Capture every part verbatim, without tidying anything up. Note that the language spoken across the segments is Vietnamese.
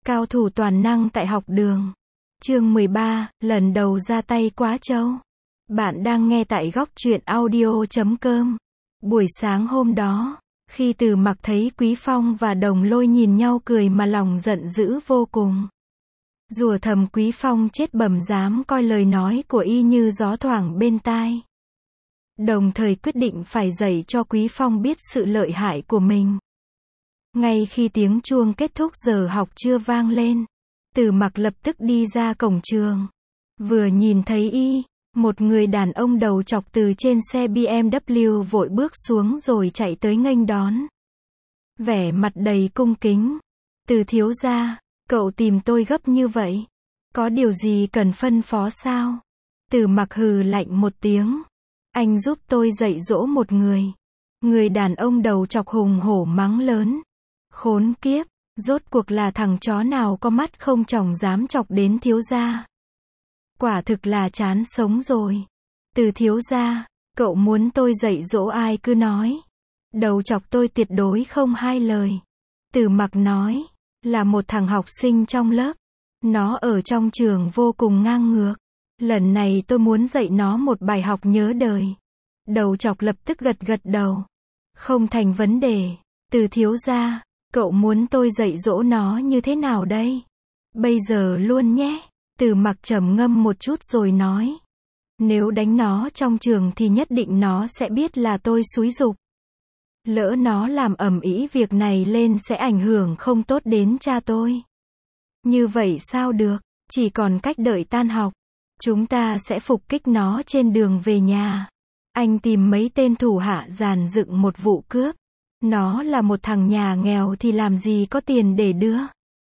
Cao thủ toàn năng tại học đường. Chương mười ba, lần đầu ra tay quá trâu. Bạn đang nghe tại góc truyện audio chấm com. Buổi sáng hôm đó, khi Từ Mặc thấy Quý Phong và Đồng Lôi nhìn nhau cười mà lòng giận dữ vô cùng. Rủa thầm Quý Phong chết bẩm dám coi lời nói của y như gió thoảng bên tai. Đồng thời quyết định phải dạy cho Quý Phong biết sự lợi hại của mình. Ngay khi tiếng chuông kết thúc giờ học trưa vang lên, Từ Mặc lập tức đi ra cổng trường. Vừa nhìn thấy y, một người đàn ông đầu chọc từ trên xe bê em vê vội bước xuống rồi chạy tới nghênh đón. Vẻ mặt đầy cung kính. Từ thiếu gia, cậu tìm tôi gấp như vậy. Có điều gì cần phân phó sao? Từ Mặc hừ lạnh một tiếng. Anh giúp tôi dạy dỗ một người. Người đàn ông đầu chọc hùng hổ mắng lớn. Khốn kiếp, rốt cuộc là thằng chó nào có mắt không tròng dám chọc đến thiếu gia. Quả thực là chán sống rồi. Từ thiếu gia, cậu muốn tôi dạy dỗ ai cứ nói. Đầu chọc tôi tuyệt đối không hai lời. Từ Mặc nói, là một thằng học sinh trong lớp. Nó ở trong trường vô cùng ngang ngược. Lần này tôi muốn dạy nó một bài học nhớ đời. Đầu chọc lập tức gật gật đầu. Không thành vấn đề. Từ thiếu gia, cậu muốn tôi dạy dỗ nó như thế nào đây? Bây giờ luôn nhé. Từ Mặc trầm ngâm một chút rồi nói. Nếu đánh nó trong trường thì nhất định nó sẽ biết là tôi xúi giục. Lỡ nó làm ầm ĩ việc này lên sẽ ảnh hưởng không tốt đến cha tôi. Như vậy sao được, chỉ còn cách đợi tan học. Chúng ta sẽ phục kích nó trên đường về nhà. Anh tìm mấy tên thủ hạ dàn dựng một vụ cướp. Nó là một thằng nhà nghèo thì làm gì có tiền để đưa.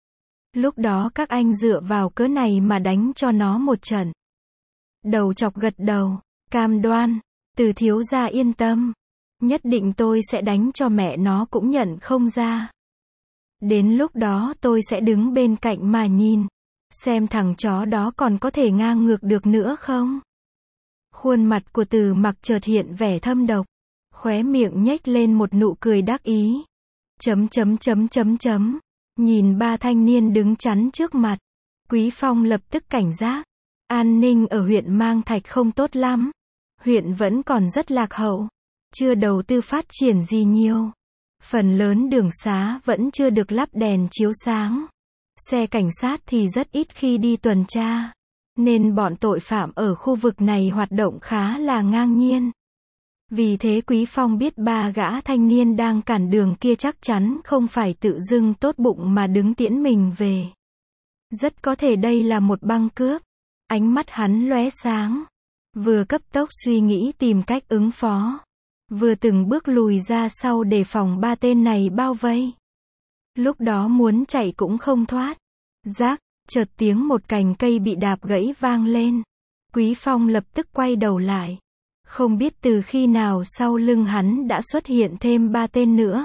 Lúc đó các anh dựa vào cớ này mà đánh cho nó một trận. Đầu chọc gật đầu, cam đoan. Từ thiếu gia yên tâm. Nhất định tôi sẽ đánh cho mẹ nó cũng nhận không ra. Đến lúc đó tôi sẽ đứng bên cạnh mà nhìn. Xem thằng chó đó còn có thể ngang ngược được nữa không? Khuôn mặt của Từ Mặc chợt hiện vẻ thâm độc. Khóe miệng nhếch lên một nụ cười đắc ý. Chấm chấm chấm chấm chấm. Nhìn ba thanh niên đứng chắn trước mặt. Quý Phong lập tức cảnh giác. An ninh ở huyện Mang Thạch không tốt lắm. Huyện vẫn còn rất lạc hậu. Chưa đầu tư phát triển gì nhiều. Phần lớn đường xá vẫn chưa được lắp đèn chiếu sáng. Xe cảnh sát thì rất ít khi đi tuần tra. Nên bọn tội phạm ở khu vực này hoạt động khá là ngang nhiên. Vì thế Quý Phong biết ba gã thanh niên đang cản đường kia chắc chắn không phải tự dưng tốt bụng mà đứng tiễn mình về. Rất có thể đây là một băng cướp. Ánh mắt hắn lóe sáng. Vừa cấp tốc suy nghĩ tìm cách ứng phó. Vừa từng bước lùi ra sau để phòng ba tên này bao vây. Lúc đó muốn chạy cũng không thoát. Rác, chợt tiếng một cành cây bị đạp gãy vang lên. Quý Phong lập tức quay đầu lại. Không biết từ khi nào sau lưng hắn đã xuất hiện thêm ba tên nữa.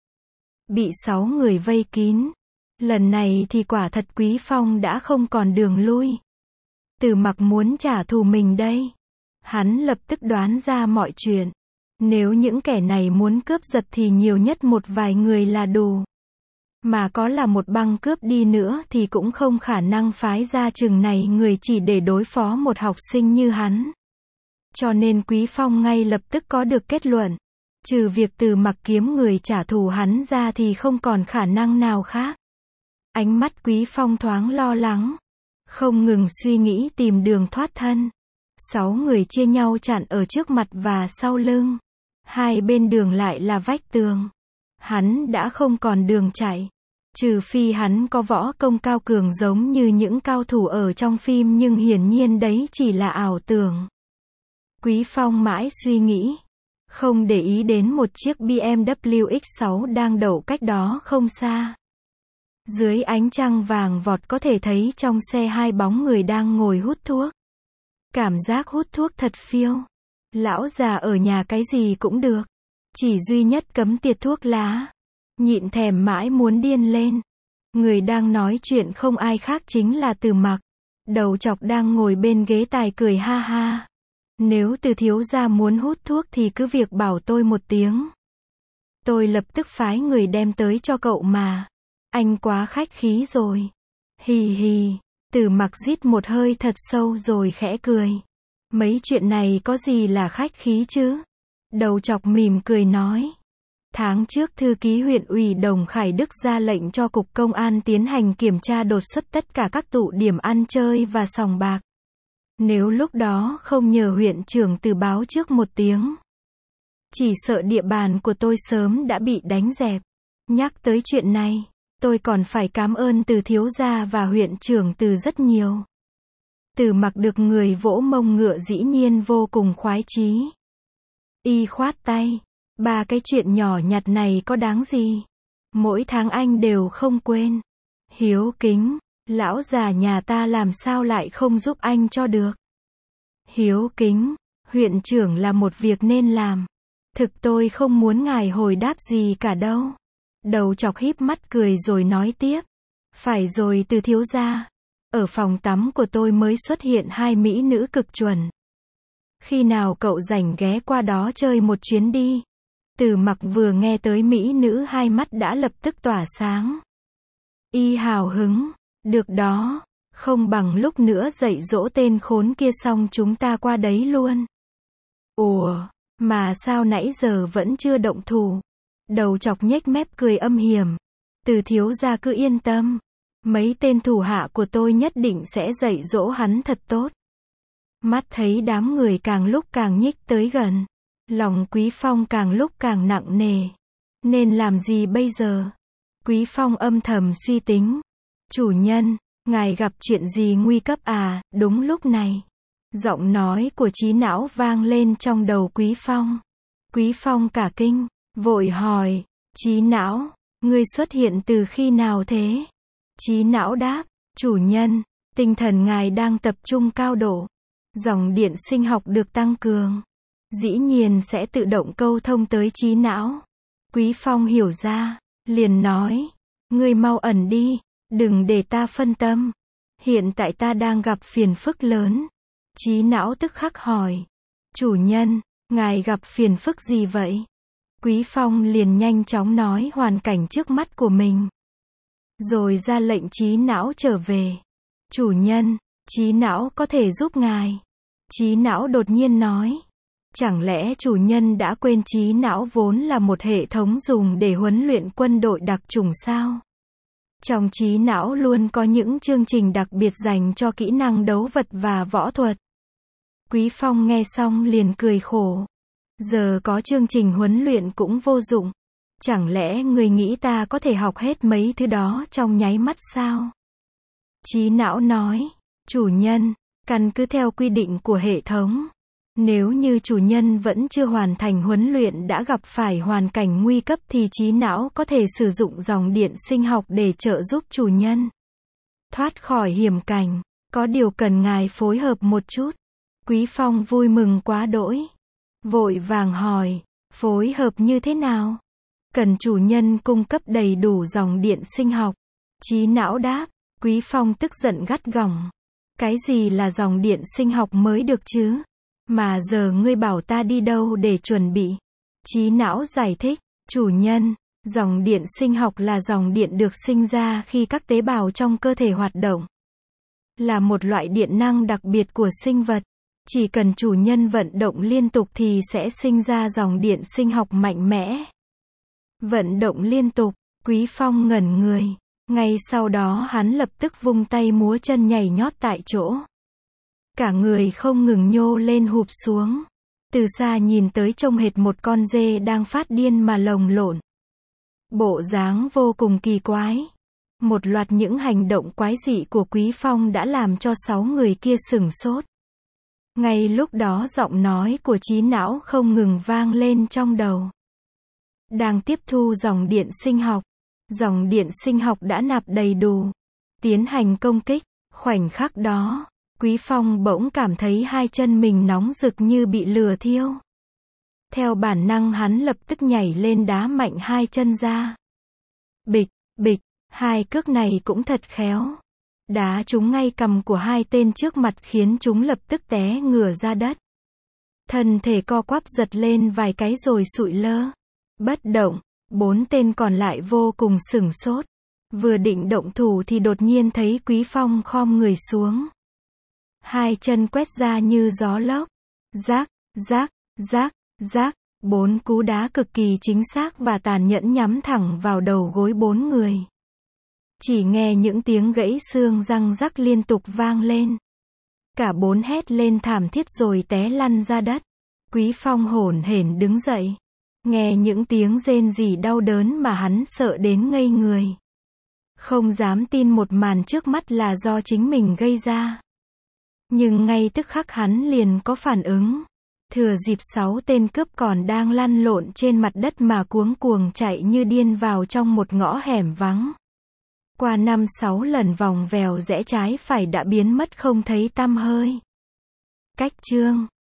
Bị sáu người vây kín. Lần này thì quả thật Quý Phong đã không còn đường lui. Từ Mặc muốn trả thù mình đây. Hắn lập tức đoán ra mọi chuyện. Nếu những kẻ này muốn cướp giật thì nhiều nhất một vài người là đủ. Mà có là một băng cướp đi nữa thì cũng không khả năng phái ra chừng này người chỉ để đối phó một học sinh như hắn. Cho nên Quý Phong ngay lập tức có được kết luận. Trừ việc Từ Mặc kiếm người trả thù hắn ra thì không còn khả năng nào khác. Ánh mắt Quý Phong thoáng lo lắng. Không ngừng suy nghĩ tìm đường thoát thân. Sáu người chia nhau chặn ở trước mặt và sau lưng. Hai bên đường lại là vách tường. Hắn đã không còn đường chạy. Trừ phi hắn có võ công cao cường giống như những cao thủ ở trong phim, nhưng hiển nhiên đấy chỉ là ảo tưởng. Quý Phong mãi suy nghĩ. Không để ý đến một chiếc bê em vê ích sáu đang đậu cách đó không xa. Dưới ánh trăng vàng vọt có thể thấy trong xe hai bóng người đang ngồi hút thuốc. Cảm giác hút thuốc thật phiêu. Lão già ở nhà cái gì cũng được. Chỉ duy nhất cấm tiệt thuốc lá. Nhịn thèm mãi muốn điên lên. Người đang nói chuyện không ai khác chính là Từ Mặc. Đầu chọc đang ngồi bên ghế tài cười ha ha. Nếu Từ thiếu gia muốn hút thuốc thì cứ việc bảo tôi một tiếng. Tôi lập tức phái người đem tới cho cậu mà. Anh quá khách khí rồi. Hì hì, Từ Mặc rít một hơi thật sâu rồi khẽ cười. Mấy chuyện này có gì là khách khí chứ? Đầu chọc mỉm cười nói. Tháng trước thư ký huyện ủy Đồng Khải Đức ra lệnh cho Cục Công an tiến hành kiểm tra đột xuất tất cả các tụ điểm ăn chơi và sòng bạc. Nếu lúc đó không nhờ huyện trưởng Từ báo trước một tiếng, chỉ sợ địa bàn của tôi sớm đã bị đánh dẹp. Nhắc tới chuyện này, tôi còn phải cảm ơn Từ thiếu gia và huyện trưởng Từ rất nhiều. Từ Mặc được người vỗ mông ngựa dĩ nhiên vô cùng khoái chí. Y khoát tay. Ba cái chuyện nhỏ nhặt này có đáng gì? Mỗi tháng anh đều không quên. Hiếu kính, lão già nhà ta làm sao lại không giúp anh cho được? Hiếu kính, huyện trưởng là một việc nên làm. Thực tôi không muốn ngài hồi đáp gì cả đâu. Đầu chọc híp mắt cười rồi nói tiếp. Phải rồi Từ thiếu gia. Ở phòng tắm của tôi mới xuất hiện hai mỹ nữ cực chuẩn. Khi nào cậu rảnh ghé qua đó chơi một chuyến đi? Từ Mặc vừa nghe tới mỹ nữ hai mắt đã lập tức tỏa sáng. Y hào hứng. Được đó. Không bằng lúc nữa dạy dỗ tên khốn kia xong chúng ta qua đấy luôn. Ủa, mà sao nãy giờ vẫn chưa động thủ? Đầu chọc nhếch mép cười âm hiểm. Từ thiếu gia cứ yên tâm. Mấy tên thủ hạ của tôi nhất định sẽ dạy dỗ hắn thật tốt. Mắt thấy đám người càng lúc càng nhích tới gần. Lòng Quý Phong càng lúc càng nặng nề. Nên làm gì bây giờ? Quý Phong âm thầm suy tính. Chủ nhân, ngài gặp chuyện gì nguy cấp à? Đúng lúc này, giọng nói của Trí Não vang lên trong đầu Quý Phong. Quý Phong cả kinh, vội hỏi, Trí Não, ngươi xuất hiện từ khi nào thế? Trí Não đáp, chủ nhân, tinh thần ngài đang tập trung cao độ. Dòng điện sinh học được tăng cường. Dĩ nhiên sẽ tự động câu thông tới trí não. Quý Phong hiểu ra, liền nói, ngươi mau ẩn đi, đừng để ta phân tâm. Hiện tại ta đang gặp phiền phức lớn. Trí não tức khắc hỏi, chủ nhân, ngài gặp phiền phức gì vậy? Quý Phong liền nhanh chóng nói hoàn cảnh trước mắt của mình. Rồi ra lệnh trí não trở về. Chủ nhân, trí não có thể giúp ngài. Trí não đột nhiên nói. Chẳng lẽ chủ nhân đã quên trí não vốn là một hệ thống dùng để huấn luyện quân đội đặc chủng sao? Trong trí não luôn có những chương trình đặc biệt dành cho kỹ năng đấu vật và võ thuật. Quý Phong nghe xong liền cười khổ. Giờ có chương trình huấn luyện cũng vô dụng. Chẳng lẽ người nghĩ ta có thể học hết mấy thứ đó trong nháy mắt sao? Trí não nói, chủ nhân, căn cứ theo quy định của hệ thống. Nếu như chủ nhân vẫn chưa hoàn thành huấn luyện đã gặp phải hoàn cảnh nguy cấp thì trí não có thể sử dụng dòng điện sinh học để trợ giúp chủ nhân thoát khỏi hiểm cảnh. Có điều cần ngài phối hợp một chút. Quý Phong vui mừng quá đỗi. Vội vàng hỏi, phối hợp như thế nào? Cần chủ nhân cung cấp đầy đủ dòng điện sinh học. Trí não đáp. Quý Phong tức giận gắt gỏng. Cái gì là dòng điện sinh học mới được chứ? Mà giờ ngươi bảo ta đi đâu để chuẩn bị? Trí não giải thích, chủ nhân, dòng điện sinh học là dòng điện được sinh ra khi các tế bào trong cơ thể hoạt động. Là một loại điện năng đặc biệt của sinh vật. Chỉ cần chủ nhân vận động liên tục thì sẽ sinh ra dòng điện sinh học mạnh mẽ. Vận động liên tục, Quý Phong ngẩn người. Ngay sau đó hắn lập tức vung tay múa chân nhảy nhót tại chỗ. Cả người không ngừng nhô lên hụp xuống. Từ xa nhìn tới trông hệt một con dê đang phát điên mà lồng lộn. Bộ dáng vô cùng kỳ quái. Một loạt những hành động quái dị của Quý Phong đã làm cho sáu người kia sửng sốt. Ngay lúc đó giọng nói của trí não không ngừng vang lên trong đầu. Đang tiếp thu dòng điện sinh học. Dòng điện sinh học đã nạp đầy đủ. Tiến hành công kích. Khoảnh khắc đó, Quý Phong bỗng cảm thấy hai chân mình nóng rực như bị lửa thiêu. Theo bản năng hắn lập tức nhảy lên đá mạnh hai chân ra. Bịch, bịch, hai cước này cũng thật khéo. Đá trúng ngay cằm của hai tên trước mặt khiến chúng lập tức té ngửa ra đất. Thân thể co quắp giật lên vài cái rồi sụi lơ. Bất động, bốn tên còn lại vô cùng sửng sốt. Vừa định động thủ thì đột nhiên thấy Quý Phong khom người xuống. Hai chân quét ra như gió lốc. Rác, rác, rác, rác, bốn cú đá cực kỳ chính xác và tàn nhẫn nhắm thẳng vào đầu gối bốn người. Chỉ nghe những tiếng gãy xương răng rắc liên tục vang lên. Cả bốn hét lên thảm thiết rồi té lăn ra đất. Quý Phong hổn hển đứng dậy. Nghe những tiếng rên rỉ đau đớn mà hắn sợ đến ngây người. Không dám tin một màn trước mắt là do chính mình gây ra. Nhưng ngay tức khắc hắn liền có phản ứng. Thừa dịp sáu tên cướp còn đang lăn lộn trên mặt đất mà cuống cuồng chạy như điên vào trong một ngõ hẻm vắng. Qua năm sáu lần vòng vèo rẽ trái phải đã biến mất không thấy tăm hơi. Cách chương